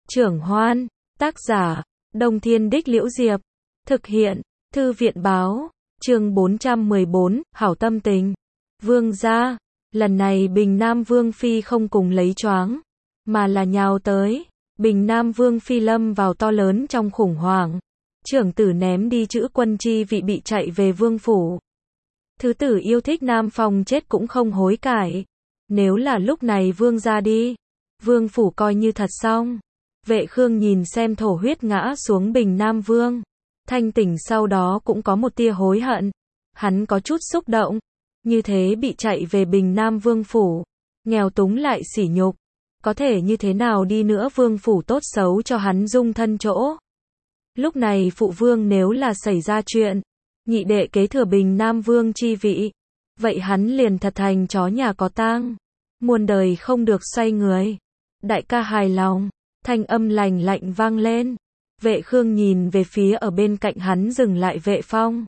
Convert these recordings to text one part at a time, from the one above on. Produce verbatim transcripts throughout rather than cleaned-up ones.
Trưởng Hoan, tác giả, Đông Thiên Đích Liễu Diệp, thực hiện, Thư viện Báo, chương bốn trăm mười bốn, Hảo Tâm Tình. Vương gia, lần này Bình Nam Vương Phi không cùng lấy choáng, mà là nhào tới. Bình Nam Vương Phi lâm vào to lớn trong khủng hoảng. Trưởng tử ném đi chữ quân chi vị bị chạy về vương phủ. Thứ tử yêu thích Nam Phong chết cũng không hối cải. Nếu là lúc này vương gia đi, vương phủ coi như thật xong. Vệ Khương nhìn xem thổ huyết ngã xuống Bình Nam Vương. Thanh tỉnh sau đó cũng có một tia hối hận. Hắn có chút xúc động. Như thế bị chạy về Bình Nam Vương phủ. Nghèo túng lại sỉ nhục. Có thể như thế nào đi nữa vương phủ tốt xấu cho hắn dung thân chỗ. Lúc này phụ vương nếu là xảy ra chuyện, nhị đệ kế thừa Bình Nam Vương chi vị, vậy hắn liền thật thành chó nhà có tang, muôn đời không được xoay người. Đại ca hài lòng, thanh âm lành lạnh vang lên. Vệ Khương nhìn về phía ở bên cạnh hắn dừng lại Vệ Phong.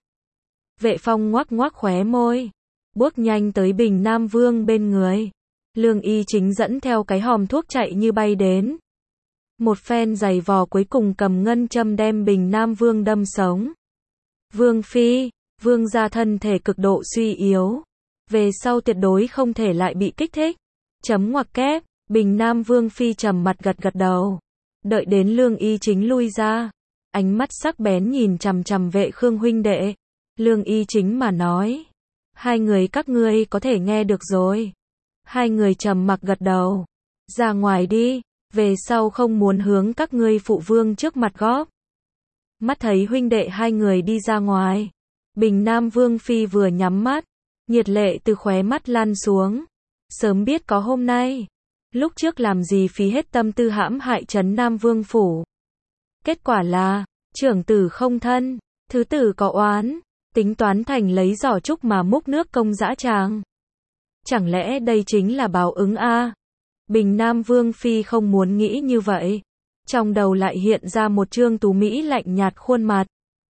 Vệ Phong ngoác ngoác khóe môi, bước nhanh tới Bình Nam Vương bên người. Lương Y Chính dẫn theo cái hòm thuốc chạy như bay đến. Một phen giày vò cuối cùng cầm ngân châm đem Bình Nam Vương đâm sống. Vương Phi, vương gia thân thể cực độ suy yếu. Về sau tuyệt đối không thể lại bị kích thích. Chấm ngoặc kép, Bình Nam Vương Phi trầm mặt gật gật đầu. Đợi đến Lương Y Chính lui ra. Ánh mắt sắc bén nhìn chằm chằm Vệ Khương huynh đệ. Lương Y Chính mà nói. Hai người các ngươi có thể nghe được rồi. Hai người trầm mặc gật đầu. Ra ngoài đi, về sau không muốn hướng các ngươi phụ vương trước mặt góp. Mắt thấy huynh đệ hai người đi ra ngoài. Bình Nam Vương Phi vừa nhắm mắt, nhiệt lệ từ khóe mắt lăn xuống. Sớm biết có hôm nay, lúc trước làm gì phí hết tâm tư hãm hại trấn Nam Vương phủ. Kết quả là, trưởng tử không thân, thứ tử có oán, tính toán thành lấy giỏ trúc mà múc nước công dã tràng. Chẳng lẽ đây chính là báo ứng a? Bình Nam Vương Phi không muốn nghĩ như vậy. Trong đầu lại hiện ra một trương tú mỹ lạnh nhạt khuôn mặt.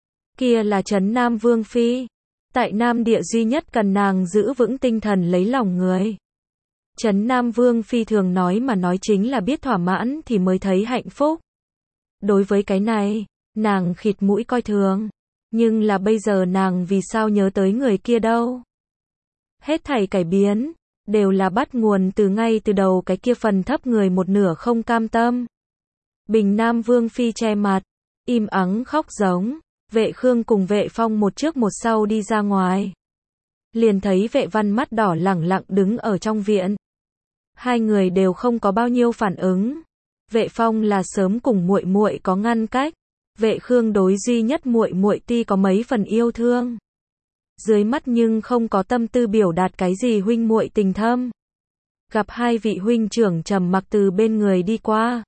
Kia là trấn Nam Vương Phi. Tại Nam Địa duy nhất cần nàng giữ vững tinh thần lấy lòng người. Trấn Nam Vương Phi thường nói mà nói chính là biết thỏa mãn thì mới thấy hạnh phúc. Đối với cái này, nàng khịt mũi coi thường. Nhưng là bây giờ nàng vì sao nhớ tới người kia đâu? Hết thảy cải biến, đều là bắt nguồn từ ngay từ đầu cái kia phần thấp người một nửa không cam tâm. Bình Nam Vương Phi che mặt, im ắng khóc giống. Vệ Khương cùng Vệ Phong một trước một sau đi ra ngoài. Liền thấy Vệ Văn mắt đỏ lẳng lặng đứng ở trong viện. Hai người đều không có bao nhiêu phản ứng. Vệ Phong là sớm cùng muội muội có ngăn cách. Vệ Khương đối duy nhất muội muội ti có mấy phần yêu thương. Dưới mắt nhưng không có tâm tư biểu đạt cái gì huynh muội tình thâm. Gặp hai vị huynh trưởng trầm mặc từ bên người đi qua.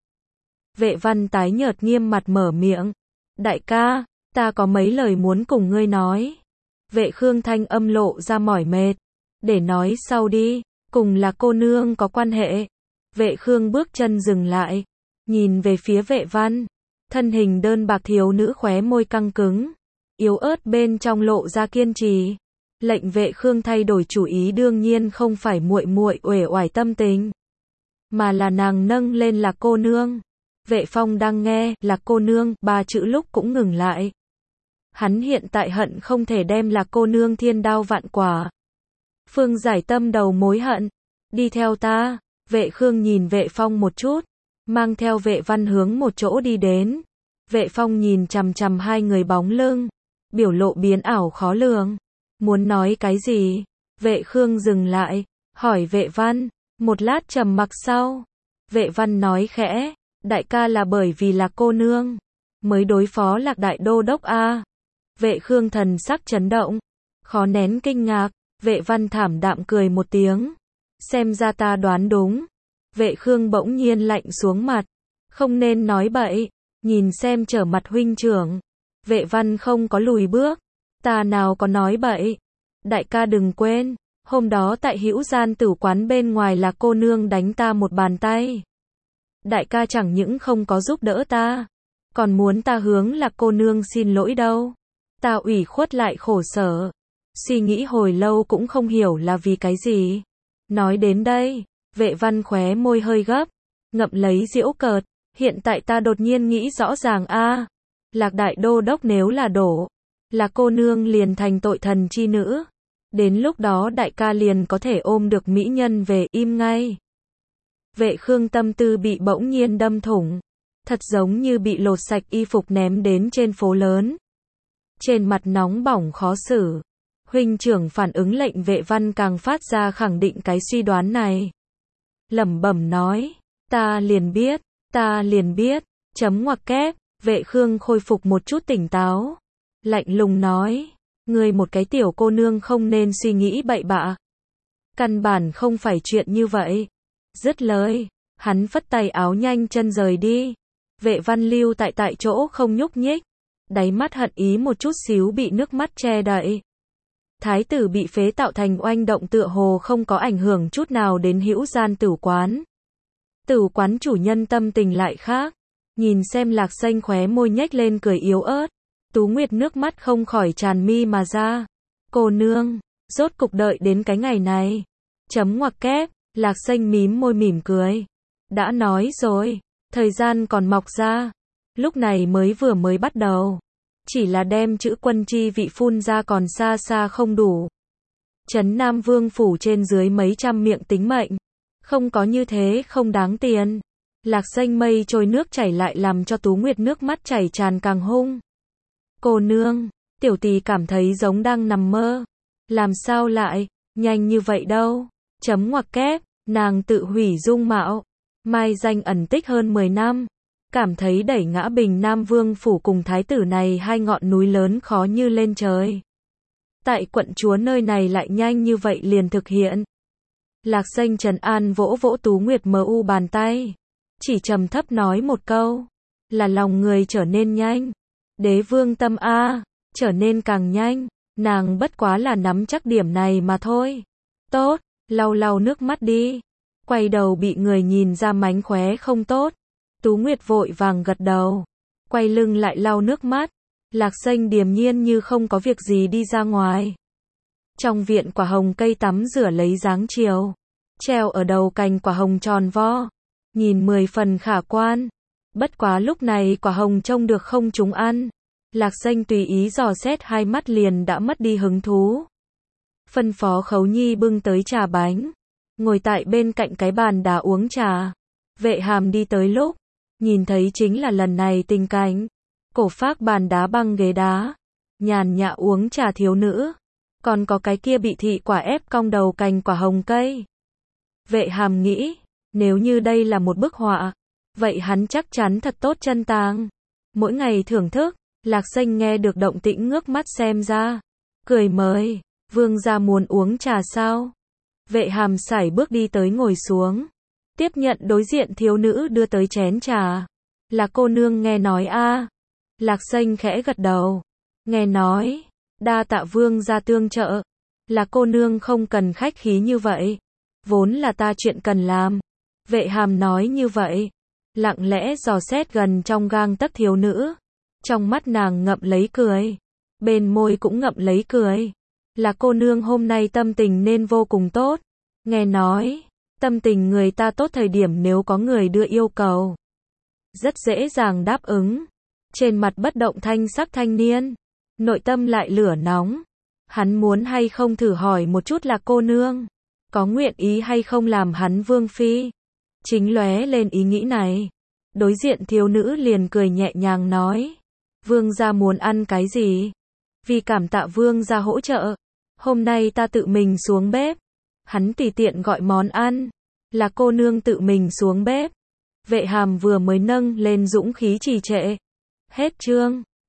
Vệ Văn tái nhợt nghiêm mặt mở miệng. Đại ca, ta có mấy lời muốn cùng ngươi nói. Vệ Khương thanh âm lộ ra mỏi mệt. Để nói sau đi, cùng là cô nương có quan hệ. Vệ Khương bước chân dừng lại. Nhìn về phía Vệ Văn. Thân hình đơn bạc thiếu nữ khóe môi căng cứng. Yếu ớt bên trong lộ ra kiên trì. Lệnh Vệ Khương thay đổi chủ ý đương nhiên không phải muội muội uể oải tâm tình, mà là nàng nâng lên là cô nương. Vệ Phong đang nghe là cô nương ba chữ lúc cũng ngừng lại. Hắn hiện tại hận không thể đem là cô nương thiên đao vạn quả. Phương giải tâm đầu mối hận. Đi theo ta. Vệ Khương nhìn Vệ Phong một chút, mang theo Vệ Văn hướng một chỗ đi đến. Vệ Phong nhìn chằm chằm hai người bóng lưng, biểu lộ biến ảo khó lường. Muốn nói cái gì? Vệ Khương dừng lại, hỏi Vệ Văn. Một lát trầm mặc sau, Vệ Văn nói khẽ, đại ca là bởi vì là cô nương mới đối phó Lạc Đại Đô Đốc a. Vệ Khương thần sắc chấn động, khó nén kinh ngạc. Vệ Văn thảm đạm cười một tiếng, xem ra ta đoán đúng. Vệ Khương bỗng nhiên lạnh xuống mặt, không nên nói bậy. Nhìn xem trở mặt huynh trưởng. Vệ Văn không có lùi bước. Ta nào có nói bậy. Đại ca đừng quên, hôm đó tại Hữu Gian tử quán bên ngoài là cô nương đánh ta một bàn tay. Đại ca chẳng những không có giúp đỡ ta, còn muốn ta hướng là cô nương xin lỗi đâu. Ta ủy khuất lại khổ sở. Suy nghĩ hồi lâu cũng không hiểu là vì cái gì. Nói đến đây, Vệ Văn khóe môi hơi gấp, ngậm lấy giễu cợt. Hiện tại ta đột nhiên nghĩ rõ ràng a, Lạc đại đô đốc nếu là đổ, là cô nương liền thành tội thần chi nữ. Đến lúc đó đại ca liền có thể ôm được mỹ nhân về, im ngay. Vệ Khương tâm tư bị bỗng nhiên đâm thủng, thật giống như bị lột sạch y phục ném đến trên phố lớn. Trên mặt nóng bỏng khó xử, huynh trưởng phản ứng lệnh Vệ Văn càng phát ra khẳng định cái suy đoán này. Lẩm bẩm nói, ta liền biết, ta liền biết, chấm ngoặc kép. Vệ Khương khôi phục một chút tỉnh táo, lạnh lùng nói, ngươi một cái tiểu cô nương không nên suy nghĩ bậy bạ. Căn bản không phải chuyện như vậy. Dứt lời, hắn phất tay áo nhanh chân rời đi. Vệ Văn lưu tại tại chỗ không nhúc nhích, đáy mắt hận ý một chút xíu bị nước mắt che đậy. Thái tử bị phế tạo thành oanh động tựa hồ không có ảnh hưởng chút nào đến Hữu Gian Tửu quán. Tửu quán chủ nhân tâm tình lại khác, nhìn xem Lạc Xanh khóe môi nhếch lên cười yếu ớt, Tú Nguyệt nước mắt không khỏi tràn mi mà ra. Cô nương, rốt cục đợi đến cái ngày này. Chấm ngoặc kép, Lạc Xanh mím môi mỉm cười. Đã nói rồi, thời gian còn mọc ra, lúc này mới vừa mới bắt đầu. Chỉ là đem chữ quân chi vị phun ra còn xa xa không đủ. Trấn Nam Vương phủ trên dưới mấy trăm miệng tính mệnh, không có như thế không đáng tiền. Lạc Xanh mây trôi nước chảy lại làm cho Tú Nguyệt nước mắt chảy tràn càng hung. Cô nương, tiểu tỷ cảm thấy giống đang nằm mơ. Làm sao lại, nhanh như vậy đâu. Chấm ngoặc kép, nàng tự hủy dung mạo. Mai danh ẩn tích hơn mười năm. Cảm thấy đẩy ngã Bình Nam Vương phủ cùng thái tử này hai ngọn núi lớn khó như lên trời. Tại quận chúa nơi này lại nhanh như vậy liền thực hiện. Lạc Xanh trấn an vỗ vỗ Tú Nguyệt mờ u bàn tay. Chỉ trầm thấp nói một câu, là lòng người trở nên nhanh. Đế vương tâm a, trở nên càng nhanh, nàng bất quá là nắm chắc điểm này mà thôi. Tốt, lau lau nước mắt đi. Quay đầu bị người nhìn ra mánh khóe không tốt. Tú Nguyệt vội vàng gật đầu, quay lưng lại lau nước mắt. Lạc Xanh điềm nhiên như không có việc gì đi ra ngoài. Trong viện quả hồng cây tắm rửa lấy dáng chiều, treo ở đầu cành quả hồng tròn vo, nhìn mười phần khả quan. Bất quá lúc này quả hồng trông được không chúng ăn. Lạc Xanh tùy ý dò xét hai mắt liền đã mất đi hứng thú. Phân phó Khấu Nhi bưng tới trà bánh, ngồi tại bên cạnh cái bàn đá uống trà. Vệ Hàm đi tới lúc, nhìn thấy chính là lần này tình cảnh. Cổ phác bàn đá băng ghế đá, nhàn nhã uống trà thiếu nữ, còn có cái kia bị thị quả ép cong đầu cành quả hồng cây. Vệ Hàm nghĩ, nếu như đây là một bức họa, vậy hắn chắc chắn thật tốt chân tàng. Mỗi ngày thưởng thức, Lạc Xanh nghe được động tĩnh ngước mắt xem ra, cười mời, vương gia muốn uống trà sao? Vệ Hàm sải bước đi tới ngồi xuống, tiếp nhận đối diện thiếu nữ đưa tới chén trà. Là cô nương nghe nói a? Lạc Xanh khẽ gật đầu, nghe nói, đa tạ vương gia tương trợ. Là cô nương không cần khách khí như vậy, vốn là ta chuyện cần làm. Vệ Hàm nói như vậy, lặng lẽ dò xét gần trong gang tấc thiếu nữ, trong mắt nàng ngậm lấy cười, bên môi cũng ngậm lấy cười. Là cô nương hôm nay tâm tình nên vô cùng tốt. Nghe nói, tâm tình người ta tốt thời điểm nếu có người đưa yêu cầu, rất dễ dàng đáp ứng. Trên mặt bất động thanh sắc thanh niên, nội tâm lại lửa nóng. Hắn muốn hay không thử hỏi một chút là cô nương, có nguyện ý hay không làm hắn vương phi. Chính lóe lên ý nghĩ này, đối diện thiếu nữ liền cười nhẹ nhàng nói, vương gia muốn ăn cái gì? Vì cảm tạ vương gia hỗ trợ, hôm nay ta tự mình xuống bếp. Hắn tùy tiện gọi món ăn, là cô nương tự mình xuống bếp. Vệ Hàm vừa mới nâng lên dũng khí trì trệ. Hết chương.